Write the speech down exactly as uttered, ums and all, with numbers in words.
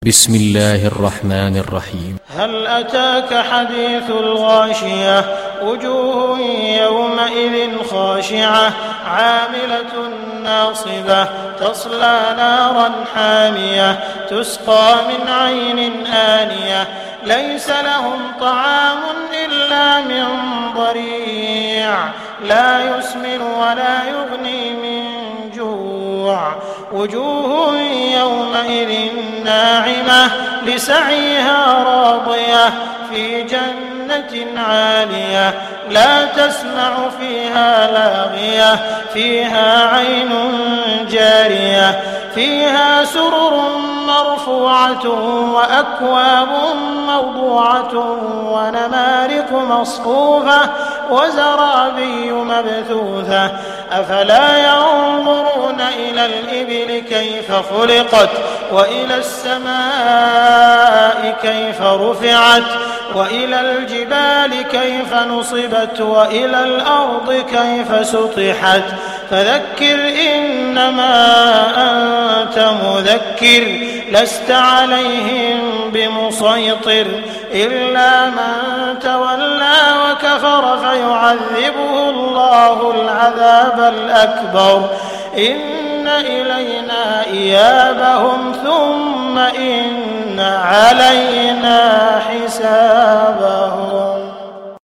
بسم الله الرحمن الرحيم. هل أتاك حديث الغاشية وجوه يومئذ خاشعة عاملة ناصبة تصلى نارا حامية تسقى من عين آنية ليس لهم طعام إلا من ضريع لا يسمن ولا يغني من جوع وجوه يومئذ ناعمة لسعيها راضية في جنة عالية لا تسمع فيها لاغية فيها عين جارية فيها سرر مرفوعة وأكواب موضوعة ونمارق مصفوفة وزرابي مبثوثة أفلا ينظرون إلى الإبل كيف خلقت وإلى السماء كيف رفعت وإلى الجبال كيف نصبت وإلى الأرض كيف سطحت فذكر إنما أنت مذكر لست عليهم بمسيطر إلا من تولى وكفر فيعذبه الله العذاب الأكبر إن إلينا إيابهم ثم إن علينا حسابهم.